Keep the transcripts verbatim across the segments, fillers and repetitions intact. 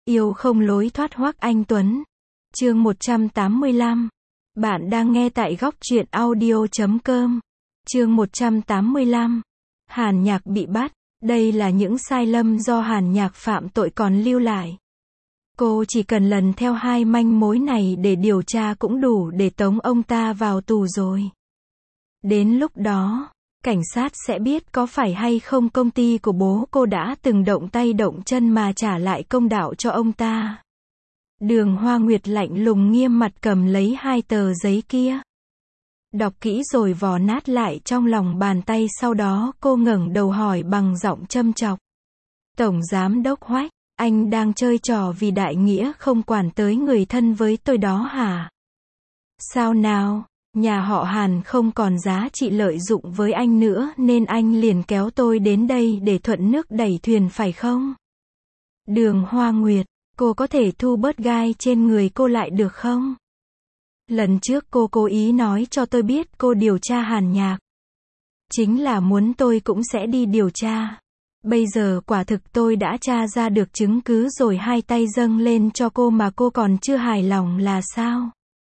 Yêu không lối thoát Hoắc Anh Tuấn. Chương một trăm tám mươi lăm. Bạn đang nghe tại góc truyện audio chấm com. Chương một trăm tám mươi lăm. Hàn Nhạc bị bắt. Đây là những sai lầm do Hàn Nhạc phạm tội còn lưu lại. Cô chỉ cần lần theo hai manh mối này để điều tra cũng đủ để tống ông ta vào tù rồi. Đến lúc đó, cảnh sát sẽ biết có phải hay không công ty của bố cô đã từng động tay động chân mà trả lại công đạo cho ông ta. Đường Hoa Nguyệt lạnh lùng nghiêm mặt cầm lấy hai tờ giấy kia. Đọc kỹ rồi vò nát lại trong lòng bàn tay, sau đó cô ngẩng đầu hỏi bằng giọng châm chọc. Tổng Giám Đốc Hoắc, anh đang chơi trò vì đại nghĩa không quản tới người thân với tôi đó hả? Sao nào? Nhà họ Hàn không còn giá trị lợi dụng với anh nữa nên anh liền kéo tôi đến đây để thuận nước đẩy thuyền phải không? Đường Hoa Nguyệt, cô có thể thu bớt gai trên người cô lại được không? Lần trước cô cố ý nói cho tôi biết cô điều tra Hàn Nhạc. Chính là muốn tôi cũng sẽ đi điều tra. Bây giờ quả thực tôi đã tra ra được chứng cứ rồi, hai tay dâng lên cho cô mà cô còn chưa hài lòng là sao?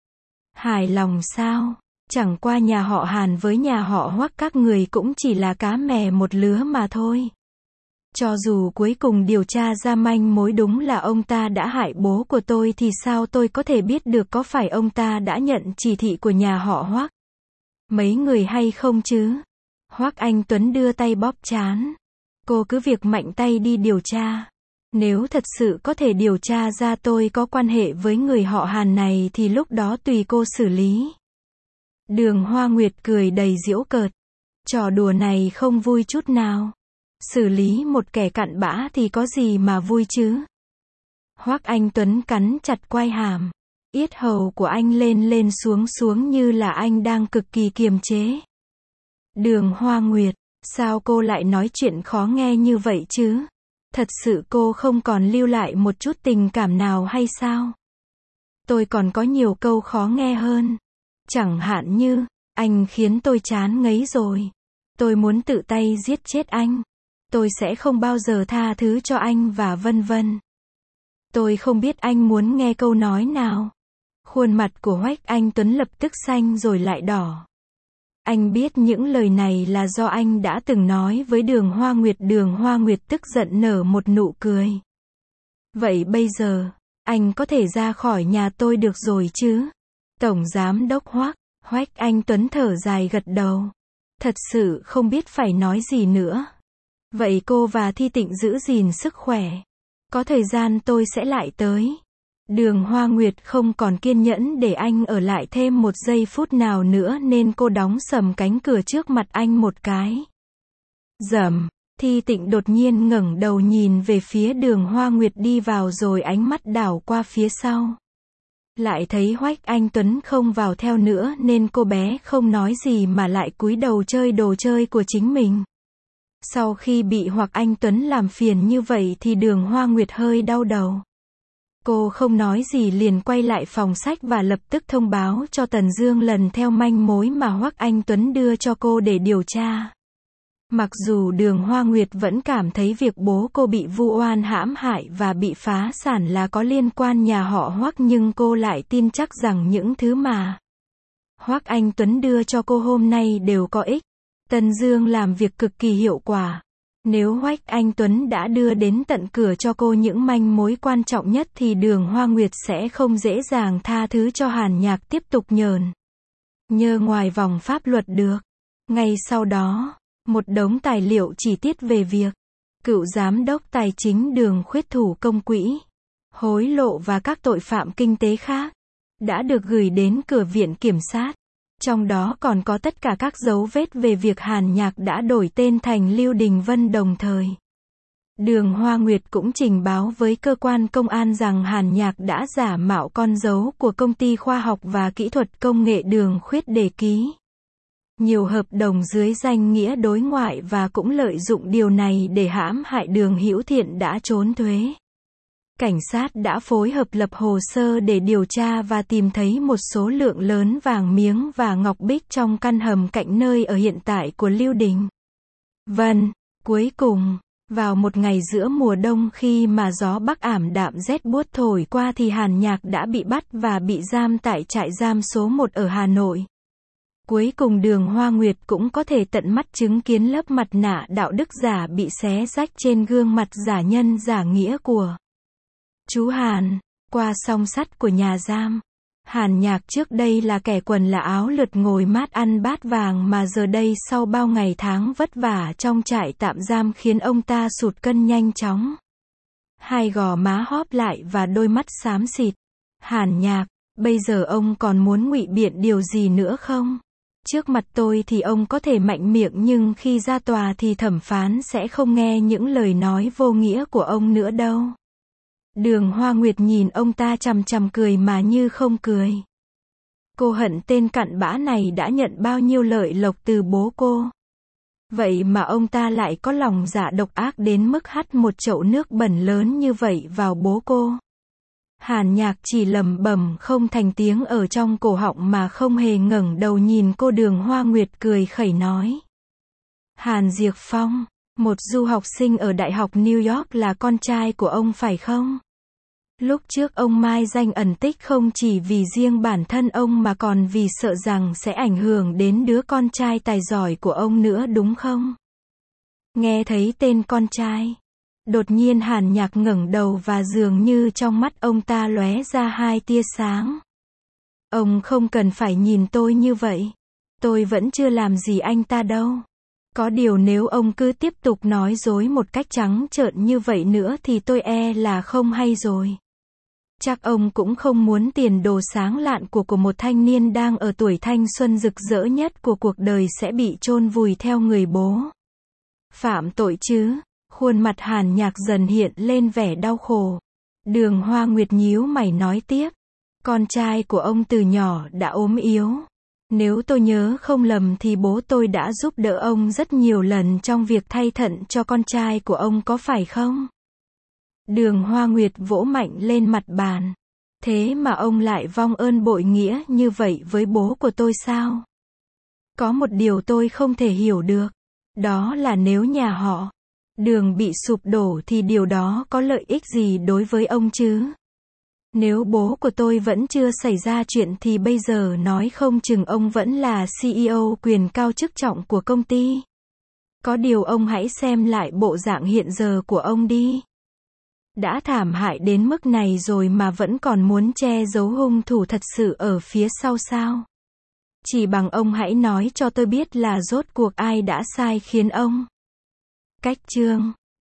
Hài lòng sao? Chẳng qua nhà họ Hàn với nhà họ Hoắc các người cũng chỉ là cá mè một lứa mà thôi. Cho dù cuối cùng điều tra ra manh mối đúng là ông ta đã hại bố của tôi thì sao tôi có thể biết được có phải ông ta đã nhận chỉ thị của nhà họ Hoắc mấy người hay không chứ? Hoắc Anh Tuấn đưa tay bóp trán. Cô cứ việc mạnh tay đi điều tra. Nếu thật sự có thể điều tra ra tôi có quan hệ với người họ Hàn này thì lúc đó tùy cô xử lý. Đường Hoa Nguyệt cười đầy giễu cợt. Trò đùa này không vui chút nào. Xử lý một kẻ cặn bã thì có gì mà vui chứ? Hoắc Anh Tuấn cắn chặt quai hàm. Yết hầu của anh lên lên xuống xuống như là anh đang cực kỳ kiềm chế. Đường Hoa Nguyệt, sao cô lại nói chuyện khó nghe như vậy chứ? Thật sự cô không còn lưu lại một chút tình cảm nào hay sao? Tôi còn có nhiều câu khó nghe hơn. Chẳng hạn như, anh khiến tôi chán ngấy rồi. Tôi muốn tự tay giết chết anh. Tôi sẽ không bao giờ tha thứ cho anh và vân vân. Tôi không biết anh muốn nghe câu nói nào. Khuôn mặt của Hoắc Anh Tuấn lập tức xanh rồi lại đỏ. Anh biết những lời này là do anh đã từng nói với Đường Hoa Nguyệt. Đường Hoa Nguyệt tức giận nở một nụ cười. Vậy bây giờ, anh có thể ra khỏi nhà tôi được rồi chứ? Tổng Giám Đốc Hoắc. Hoắc Anh Tuấn thở dài gật đầu. Thật sự không biết phải nói gì nữa. Vậy cô và Thi Tịnh giữ gìn sức khỏe. Có thời gian tôi sẽ lại tới. Đường Hoa Nguyệt không còn kiên nhẫn để anh ở lại thêm một giây phút nào nữa nên cô đóng sầm cánh cửa trước mặt anh một cái. Rầm, Thi Tịnh đột nhiên ngẩng đầu nhìn về phía Đường Hoa Nguyệt đi vào rồi ánh mắt đảo qua phía sau. Lại thấy Hoắc Anh Tuấn không vào theo nữa nên cô bé không nói gì mà lại cúi đầu chơi đồ chơi của chính mình. Sau khi bị Hoắc Anh Tuấn làm phiền như vậy thì Đường Hoa Nguyệt hơi đau đầu. Cô không nói gì liền quay lại phòng sách và lập tức thông báo cho Tần Dương lần theo manh mối mà Hoắc Anh Tuấn đưa cho cô để điều tra. Mặc dù Đường Hoa Nguyệt vẫn cảm thấy việc bố cô bị vu oan hãm hại và bị phá sản là có liên quan nhà họ Hoắc, nhưng cô lại tin chắc rằng những thứ mà Hoắc Anh Tuấn đưa cho cô hôm nay đều có ích. Tần Dương làm việc cực kỳ hiệu quả. Nếu Hoắc Anh Tuấn đã đưa đến tận cửa cho cô những manh mối quan trọng nhất thì Đường Hoa Nguyệt sẽ không dễ dàng tha thứ cho Hàn Nhạc tiếp tục nhờn nhơ ngoài vòng pháp luật được. Ngay sau đó, một đống tài liệu chi tiết về việc cựu giám đốc tài chính Đường khuyết thủ công quỹ, hối lộ và các tội phạm kinh tế khác đã được gửi đến cửa viện kiểm sát. Trong đó còn có tất cả các dấu vết về việc Hàn Nhạc đã đổi tên thành Lưu Đình Vân đồng thời. Đường Hoa Nguyệt cũng trình báo với cơ quan công an rằng Hàn Nhạc đã giả mạo con dấu của công ty khoa học và kỹ thuật công nghệ Đường khuyết để ký nhiều hợp đồng dưới danh nghĩa đối ngoại và cũng lợi dụng điều này để hãm hại Đường Hữu Thiện đã trốn thuế. Cảnh sát đã phối hợp lập hồ sơ để điều tra và tìm thấy một số lượng lớn vàng miếng và ngọc bích trong căn hầm cạnh nơi ở hiện tại của Lưu Đình Vân. Cuối cùng, Vào một ngày giữa mùa đông khi mà gió bắc ảm đạm rét buốt thổi qua thì Hàn Nhạc đã bị bắt và bị giam tại trại giam số một ở Hà Nội. Cuối cùng Đường Hoa Nguyệt cũng có thể tận mắt chứng kiến lớp mặt nạ đạo đức giả bị xé rách trên gương mặt giả nhân giả nghĩa của chú Hàn. Qua song sắt của nhà giam, Hàn Nhạc trước đây là kẻ quần là áo lượt ngồi mát ăn bát vàng mà giờ đây sau bao ngày tháng vất vả trong trại tạm giam khiến ông ta sụt cân nhanh chóng. Hai gò má hóp lại và đôi mắt xám xịt. Hàn Nhạc, bây giờ ông còn muốn ngụy biện điều gì nữa không? Trước mặt tôi thì ông có thể mạnh miệng nhưng khi ra tòa thì thẩm phán sẽ không nghe những lời nói vô nghĩa của ông nữa đâu. Đường Hoa Nguyệt nhìn ông ta chằm chằm cười mà như không cười. Cô hận tên cặn bã này đã nhận bao nhiêu lợi lộc từ bố cô. Vậy mà ông ta lại có lòng dạ độc ác đến mức hắt một chậu nước bẩn lớn như vậy vào bố cô. Hàn Nhạc chỉ lẩm bẩm không thành tiếng ở trong cổ họng mà không hề ngẩng đầu nhìn cô. Đường Hoa Nguyệt cười khẩy nói. Hàn Diệc Phong, một du học sinh ở Đại học New York là con trai của ông phải không? Lúc trước ông mai danh ẩn tích không chỉ vì riêng bản thân ông mà còn vì sợ rằng sẽ ảnh hưởng đến đứa con trai tài giỏi của ông nữa đúng không? Nghe thấy tên con trai, đột nhiên Hàn Nhạc ngẩng đầu và dường như trong mắt ông ta lóe ra hai tia sáng. Ông không cần phải nhìn tôi như vậy. Tôi vẫn chưa làm gì anh ta đâu. Có điều nếu ông cứ tiếp tục nói dối một cách trắng trợn như vậy nữa thì tôi e là không hay rồi. Chắc ông cũng không muốn tiền đồ sáng lạn của của một thanh niên đang ở tuổi thanh xuân rực rỡ nhất của cuộc đời sẽ bị chôn vùi theo người bố. Phạm tội chứ? Khuôn mặt Hàn Nhạc dần hiện lên vẻ đau khổ. Đường Hoa Nguyệt nhíu mày nói tiếp. Con trai của ông từ nhỏ đã ốm yếu. Nếu tôi nhớ không lầm thì bố tôi đã giúp đỡ ông rất nhiều lần trong việc thay thận cho con trai của ông có phải không? Đường Hoa Nguyệt vỗ mạnh lên mặt bàn. Thế mà ông lại vong ơn bội nghĩa như vậy với bố của tôi sao? Có một điều tôi không thể hiểu được. Đó là nếu nhà họ Đường bị sụp đổ thì điều đó có lợi ích gì đối với ông chứ? Nếu bố của tôi vẫn chưa xảy ra chuyện thì bây giờ nói không chừng ông vẫn là xê e ô quyền cao chức trọng của công ty. Có điều ông hãy xem lại bộ dạng hiện giờ của ông đi. Đã thảm hại đến mức này rồi mà vẫn còn muốn che giấu hung thủ thật sự ở phía sau sao? Chỉ bằng ông hãy nói cho tôi biết là rốt cuộc ai đã sai khiến ông. Cách chương